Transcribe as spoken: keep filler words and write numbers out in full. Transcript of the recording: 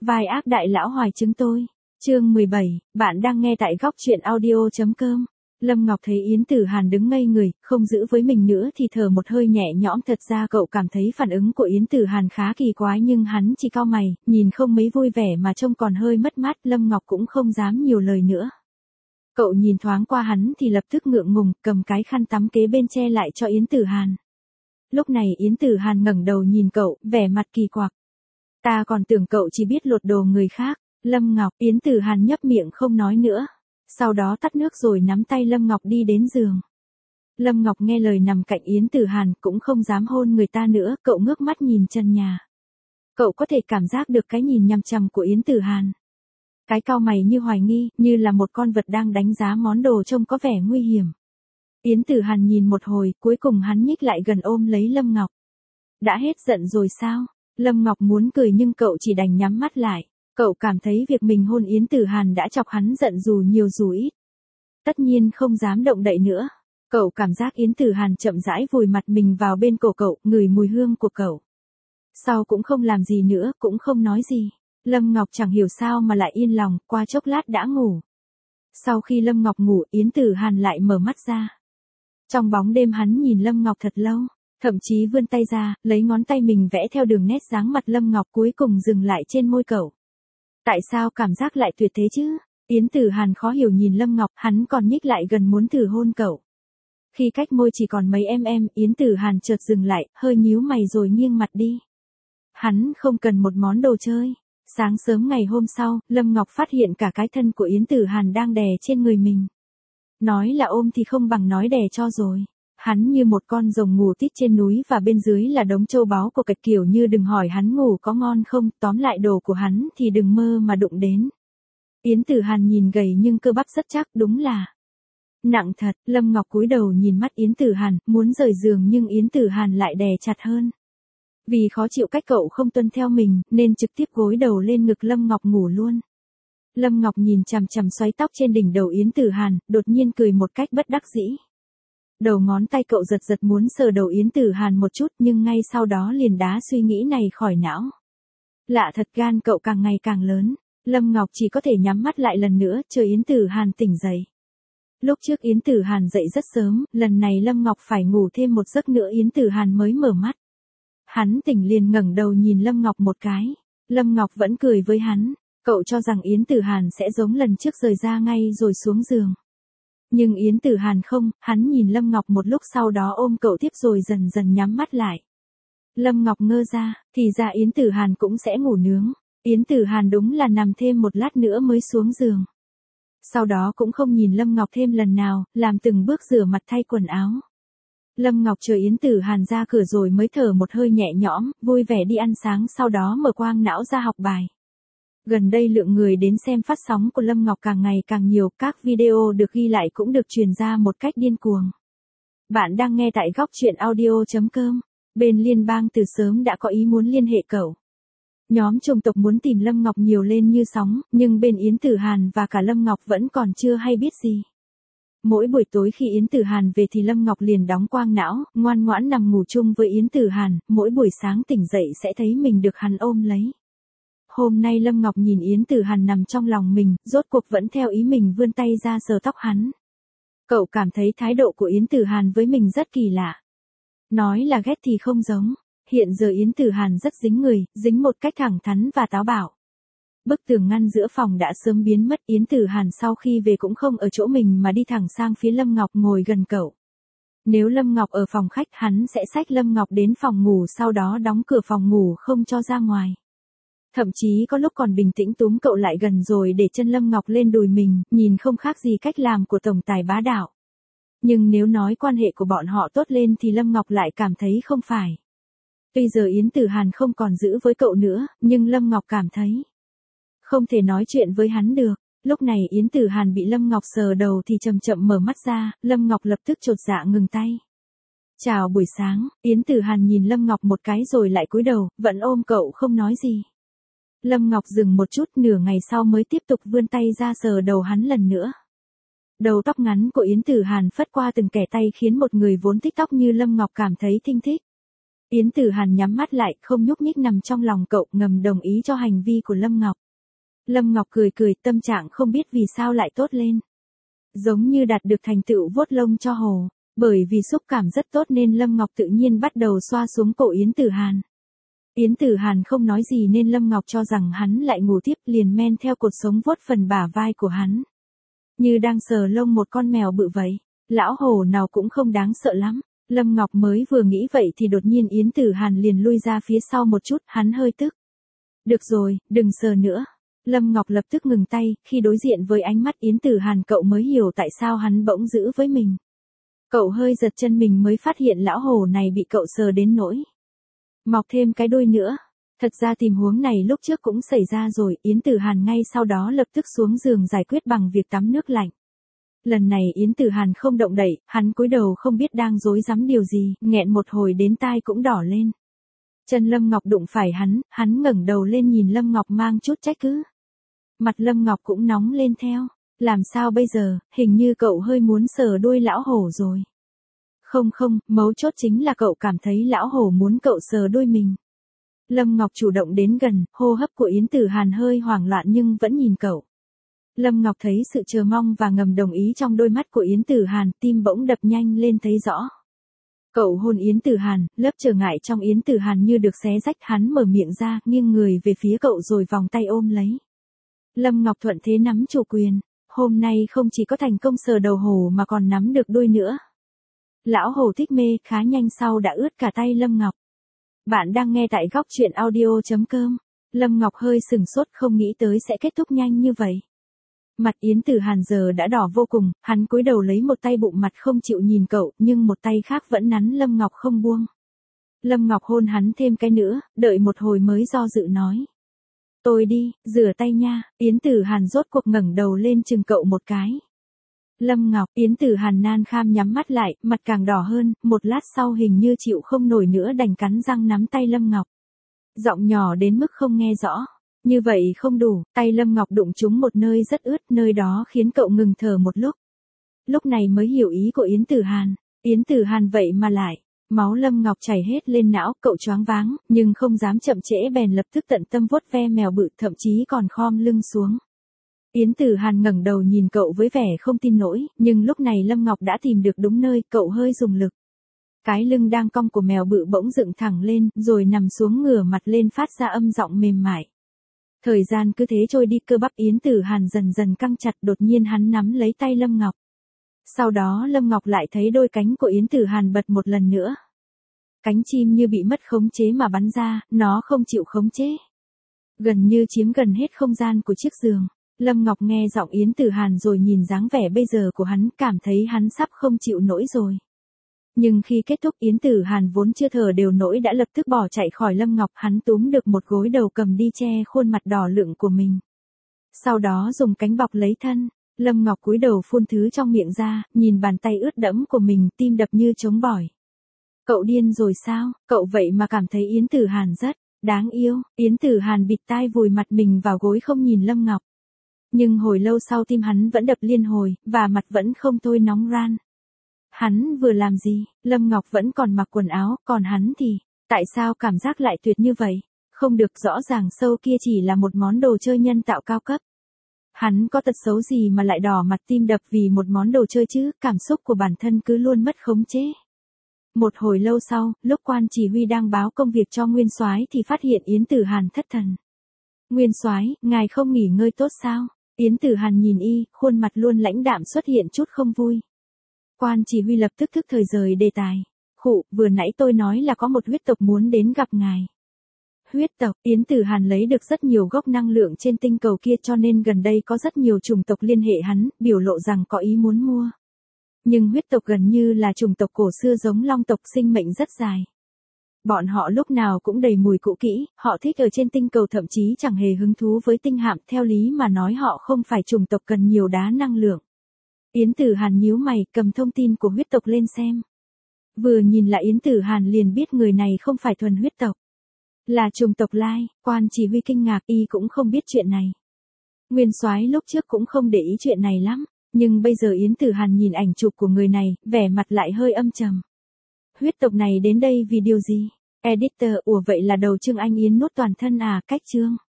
Vai ác đại lão hoài chứng tôi. Chương mười bảy, bạn đang nghe tại góc truyện audio.com. Lâm Ngọc thấy Yến Tử Hàn đứng ngây người, không giữ với mình nữa thì thở một hơi nhẹ nhõm. Thật ra cậu cảm thấy phản ứng của Yến Tử Hàn khá kỳ quái nhưng hắn chỉ cau mày, nhìn không mấy vui vẻ mà trông còn hơi mất mát. Lâm Ngọc cũng không dám nhiều lời nữa. Cậu nhìn thoáng qua hắn thì lập tức ngượng ngùng, cầm cái khăn tắm kế bên che lại cho Yến Tử Hàn. Lúc này Yến Tử Hàn ngẩng đầu nhìn cậu, vẻ mặt kỳ quặc. Ta còn tưởng cậu chỉ biết lột đồ người khác. Lâm Ngọc, Yến Tử Hàn nhấp miệng không nói nữa. Sau đó tắt nước rồi nắm tay Lâm Ngọc đi đến giường. Lâm Ngọc nghe lời nằm cạnh Yến Tử Hàn cũng không dám hôn người ta nữa, cậu ngước mắt nhìn trần nhà. Cậu có thể cảm giác được cái nhìn nhằm chằm của Yến Tử Hàn. Cái cau mày như hoài nghi, như là một con vật đang đánh giá món đồ trông có vẻ nguy hiểm. Yến Tử Hàn nhìn một hồi, cuối cùng hắn nhích lại gần ôm lấy Lâm Ngọc. Đã hết giận rồi sao? Lâm Ngọc muốn cười nhưng cậu chỉ đành nhắm mắt lại. Cậu cảm thấy việc mình hôn Yến Tử Hàn đã chọc hắn giận dù nhiều dù ít. Tất nhiên không dám động đậy nữa. Cậu cảm giác Yến Tử Hàn chậm rãi vùi mặt mình vào bên cổ cậu, ngửi mùi hương của cậu. Sau cũng không làm gì nữa, cũng không nói gì. Lâm Ngọc chẳng hiểu sao mà lại yên lòng, qua chốc lát đã ngủ. Sau khi Lâm Ngọc ngủ, Yến Tử Hàn lại mở mắt ra. Trong bóng đêm hắn nhìn Lâm Ngọc thật lâu, thậm chí vươn tay ra, lấy ngón tay mình vẽ theo đường nét dáng mặt Lâm Ngọc cuối cùng dừng lại trên môi cậu. Tại sao cảm giác lại tuyệt thế chứ? Yến Tử Hàn khó hiểu nhìn Lâm Ngọc, hắn còn nhích lại gần muốn thử hôn cậu. Khi cách môi chỉ còn mấy em, Yến Tử Hàn chợt dừng lại, hơi nhíu mày rồi nghiêng mặt đi. Hắn không cần một món đồ chơi. Sáng sớm ngày hôm sau, Lâm Ngọc phát hiện cả cái thân của Yến Tử Hàn đang đè trên người mình. Nói là ôm thì không bằng nói đè cho rồi. Hắn như một con rồng ngủ tít trên núi và bên dưới là đống châu báu của cạch kiểu như đừng hỏi hắn ngủ có ngon không, tóm lại đồ của hắn thì đừng mơ mà đụng đến. Yến Tử Hàn nhìn gầy nhưng cơ bắp rất chắc, đúng là nặng thật. Lâm Ngọc cúi đầu nhìn mắt Yến Tử Hàn, muốn rời giường nhưng Yến Tử Hàn lại đè chặt hơn. Vì khó chịu cách cậu không tuân theo mình, nên trực tiếp gối đầu lên ngực Lâm Ngọc ngủ luôn. Lâm Ngọc nhìn chằm chằm xoáy tóc trên đỉnh đầu Yến Tử Hàn, đột nhiên cười một cách bất đắc dĩ. Đầu ngón tay cậu giật giật muốn sờ đầu Yến Tử Hàn một chút nhưng ngay sau đó liền đá suy nghĩ này khỏi não. Lạ thật, gan cậu càng ngày càng lớn. Lâm Ngọc chỉ có thể nhắm mắt lại lần nữa, chờ Yến Tử Hàn tỉnh dậy. Lúc trước Yến Tử Hàn dậy rất sớm, lần này Lâm Ngọc phải ngủ thêm một giấc nữa Yến Tử Hàn mới mở mắt. Hắn tỉnh liền ngẩng đầu nhìn Lâm Ngọc một cái. Lâm Ngọc vẫn cười với hắn. Cậu cho rằng Yến Tử Hàn sẽ giống lần trước rời ra ngay rồi xuống giường. Nhưng Yến Tử Hàn không, hắn nhìn Lâm Ngọc một lúc sau đó ôm cậu tiếp rồi dần dần nhắm mắt lại. Lâm Ngọc ngơ ra, thì ra Yến Tử Hàn cũng sẽ ngủ nướng. Yến Tử Hàn đúng là nằm thêm một lát nữa mới xuống giường. Sau đó cũng không nhìn Lâm Ngọc thêm lần nào, làm từng bước rửa mặt thay quần áo. Lâm Ngọc chờ Yến Tử Hàn ra cửa rồi mới thở một hơi nhẹ nhõm, vui vẻ đi ăn sáng sau đó mở quang não ra học bài. Gần đây lượng người đến xem phát sóng của Lâm Ngọc càng ngày càng nhiều, các video được ghi lại cũng được truyền ra một cách điên cuồng. Bạn đang nghe tại góc truyện audio.com. Bên liên bang từ sớm đã có ý muốn liên hệ cậu. Nhóm chủng tộc muốn tìm Lâm Ngọc nhiều lên như sóng, nhưng bên Yến Tử Hàn và cả Lâm Ngọc vẫn còn chưa hay biết gì. Mỗi buổi tối khi Yến Tử Hàn về thì Lâm Ngọc liền đóng quang não, ngoan ngoãn nằm ngủ chung với Yến Tử Hàn, mỗi buổi sáng tỉnh dậy sẽ thấy mình được hắn ôm lấy. Hôm nay Lâm Ngọc nhìn Yến Tử Hàn nằm trong lòng mình, rốt cuộc vẫn theo ý mình vươn tay ra sờ tóc hắn. Cậu cảm thấy thái độ của Yến Tử Hàn với mình rất kỳ lạ. Nói là ghét thì không giống. Hiện giờ Yến Tử Hàn rất dính người, dính một cách thẳng thắn và táo bạo. Bức tường ngăn giữa phòng đã sớm biến mất. Yến Tử Hàn sau khi về cũng không ở chỗ mình mà đi thẳng sang phía Lâm Ngọc ngồi gần cậu. Nếu Lâm Ngọc ở phòng khách hắn sẽ xách Lâm Ngọc đến phòng ngủ sau đó đóng cửa phòng ngủ không cho ra ngoài. Thậm chí có lúc còn bình tĩnh túm cậu lại gần rồi để chân Lâm Ngọc lên đùi mình, nhìn không khác gì cách làm của tổng tài bá đạo. Nhưng nếu nói quan hệ của bọn họ tốt lên thì Lâm Ngọc lại cảm thấy không phải. Tuy giờ Yến Tử Hàn không còn giữ với cậu nữa, nhưng Lâm Ngọc cảm thấy không thể nói chuyện với hắn được. Lúc này Yến Tử Hàn bị Lâm Ngọc sờ đầu thì chậm chậm mở mắt ra, Lâm Ngọc lập tức chột dạ ngừng tay. Chào buổi sáng, Yến Tử Hàn nhìn Lâm Ngọc một cái rồi lại cúi đầu, vẫn ôm cậu không nói gì. Lâm Ngọc dừng một chút, nửa ngày sau mới tiếp tục vươn tay ra sờ đầu hắn lần nữa. Đầu tóc ngắn của Yến Tử Hàn phất qua từng kẻ tay khiến một người vốn thích tóc như Lâm Ngọc cảm thấy thinh thích. Yến Tử Hàn nhắm mắt lại, không nhúc nhích nằm trong lòng cậu, ngầm đồng ý cho hành vi của Lâm Ngọc. Lâm Ngọc cười cười, tâm trạng không biết vì sao lại tốt lên. Giống như đạt được thành tựu vuốt lông cho hồ. Bởi vì xúc cảm rất tốt nên Lâm Ngọc tự nhiên bắt đầu xoa xuống cổ Yến Tử Hàn. Yến Tử Hàn không nói gì nên Lâm Ngọc cho rằng hắn lại ngủ tiếp, liền men theo cột sống vuốt phần bả vai của hắn. Như đang sờ lông một con mèo bự vậy. Lão hổ nào cũng không đáng sợ lắm. Lâm Ngọc mới vừa nghĩ vậy thì đột nhiên Yến Tử Hàn liền lui ra phía sau một chút, hắn hơi tức. Được rồi, đừng sờ nữa. Lâm Ngọc lập tức ngừng tay, khi đối diện với ánh mắt Yến Tử Hàn cậu mới hiểu tại sao hắn bỗng giữ với mình. Cậu hơi giật chân mình mới phát hiện lão hổ này bị cậu sờ đến nỗi mọc thêm cái đuôi nữa. Thật ra tình huống này lúc trước cũng xảy ra rồi, Yến Tử Hàn ngay sau đó lập tức xuống giường giải quyết bằng việc tắm nước lạnh. Lần này Yến Tử Hàn không động đậy, hắn cúi đầu không biết đang rối rắm điều gì, nghẹn một hồi đến tai cũng đỏ lên. Chân Lâm Ngọc đụng phải hắn, hắn ngẩng đầu lên nhìn Lâm Ngọc mang chút trách cứ. Mặt Lâm Ngọc cũng nóng lên theo. Làm sao bây giờ, hình như cậu hơi muốn sờ đuôi lão hổ rồi. Không không, mấu chốt chính là cậu cảm thấy lão hổ muốn cậu sờ đuôi mình. Lâm Ngọc chủ động đến gần, hô hấp của Yến Tử Hàn hơi hoảng loạn nhưng vẫn nhìn cậu. Lâm Ngọc thấy sự chờ mong và ngầm đồng ý trong đôi mắt của Yến Tử Hàn, tim bỗng đập nhanh lên thấy rõ. Cậu hôn Yến Tử Hàn, lớp trở ngại trong Yến Tử Hàn như được xé rách, hắn mở miệng ra, nghiêng người về phía cậu rồi vòng tay ôm lấy. Lâm Ngọc thuận thế nắm chủ quyền, hôm nay không chỉ có thành công sờ đầu hổ mà còn nắm được đuôi nữa. Lão hổ thích mê, khá nhanh sau đã ướt cả tay Lâm Ngọc. Bạn đang nghe tại góc truyện audio chấm com. Lâm Ngọc hơi sừng sốt không nghĩ tới sẽ kết thúc nhanh như vậy. Mặt Yến Tử Hàn giờ đã đỏ vô cùng, hắn cúi đầu lấy một tay bụng mặt không chịu nhìn cậu, nhưng một tay khác vẫn nắn Lâm Ngọc không buông. Lâm Ngọc hôn hắn thêm cái nữa, đợi một hồi mới do dự nói. Tôi đi, rửa tay nha. Yến Tử Hàn rốt cuộc ngẩng đầu lên chừng cậu một cái. Lâm Ngọc, Yến Tử Hàn nan kham nhắm mắt lại, mặt càng đỏ hơn, một lát sau hình như chịu không nổi nữa đành cắn răng nắm tay Lâm Ngọc. Giọng nhỏ đến mức không nghe rõ. Như vậy không đủ, tay Lâm Ngọc đụng trúng một nơi rất ướt, nơi đó khiến cậu ngừng thở một lúc. Lúc này mới hiểu ý của Yến Tử Hàn. Yến Tử Hàn vậy mà lại. Máu Lâm Ngọc chảy hết lên não, cậu choáng váng, nhưng không dám chậm trễ bèn lập tức tận tâm vuốt ve mèo bự, thậm chí còn khom lưng xuống. Yến Tử Hàn ngẩng đầu nhìn cậu với vẻ không tin nổi, nhưng lúc này Lâm Ngọc đã tìm được đúng nơi, cậu hơi dùng lực. Cái lưng đang cong của mèo bự bỗng dựng thẳng lên, rồi nằm xuống ngửa mặt lên phát ra âm giọng mềm mại. Thời gian cứ thế trôi đi, cơ bắp Yến Tử Hàn dần dần căng chặt, đột nhiên hắn nắm lấy tay Lâm Ngọc. Sau đó Lâm Ngọc lại thấy đôi cánh của Yến Tử Hàn bật một lần nữa. Cánh chim như bị mất khống chế mà bắn ra, nó không chịu khống chế. Gần như chiếm gần hết không gian của chiếc giường. Lâm Ngọc nghe giọng Yến Tử Hàn rồi nhìn dáng vẻ bây giờ của hắn, cảm thấy hắn sắp không chịu nổi rồi. Nhưng khi kết thúc Yến Tử Hàn vốn chưa thở đều nổi đã lập tức bỏ chạy khỏi Lâm Ngọc, hắn túm được một gối đầu cầm đi che khuôn mặt đỏ lựng của mình. Sau đó dùng cánh bọc lấy thân. Lâm Ngọc cúi đầu phun thứ trong miệng ra, nhìn bàn tay ướt đẫm của mình, tim đập như trống bỏi. Cậu điên rồi sao, cậu vậy mà cảm thấy Yến Tử Hàn rất đáng yêu. Yến Tử Hàn bịt tai vùi mặt mình vào gối không nhìn Lâm Ngọc. Nhưng hồi lâu sau tim hắn vẫn đập liên hồi, và mặt vẫn không thôi nóng ran. Hắn vừa làm gì, Lâm Ngọc vẫn còn mặc quần áo, còn hắn thì, tại sao cảm giác lại tuyệt như vậy? Không được, rõ ràng sâu kia chỉ là một món đồ chơi nhân tạo cao cấp. Hắn có tật xấu gì mà lại đỏ mặt tim đập vì một món đồ chơi chứ, cảm xúc của bản thân cứ luôn mất khống chế. Một hồi lâu sau, lúc quan chỉ huy đang báo công việc cho Nguyên Soái thì phát hiện Yến Tử Hàn thất thần. Nguyên Soái, ngài không nghỉ ngơi tốt sao? Yến Tử Hàn nhìn y, khuôn mặt luôn lãnh đạm xuất hiện chút không vui. Quan chỉ huy lập tức thức thời rời đề tài. Khụ, vừa nãy tôi nói là có một huyết tộc muốn đến gặp ngài. Huyết tộc, Yến Tử Hàn lấy được rất nhiều gốc năng lượng trên tinh cầu kia cho nên gần đây có rất nhiều chủng tộc liên hệ hắn, biểu lộ rằng có ý muốn mua. Nhưng huyết tộc gần như là chủng tộc cổ xưa giống long tộc, sinh mệnh rất dài. Bọn họ lúc nào cũng đầy mùi cũ kỹ, họ thích ở trên tinh cầu, thậm chí chẳng hề hứng thú với tinh hạm, theo lý mà nói họ không phải chủng tộc cần nhiều đá năng lượng. Yến Tử Hàn nhíu mày, cầm thông tin của huyết tộc lên xem. Vừa nhìn lại Yến Tử Hàn liền biết người này không phải thuần huyết tộc. Là chủng tộc Lai, quan chỉ huy kinh ngạc, y cũng không biết chuyện này. Nguyên Soái lúc trước cũng không để ý chuyện này lắm, nhưng bây giờ Yến Tử Hàn nhìn ảnh chụp của người này, vẻ mặt lại hơi âm trầm. Huyết tộc này đến đây vì điều gì? Editor, ủa vậy là đầu chương anh Yến nuốt toàn thân à, cách chương.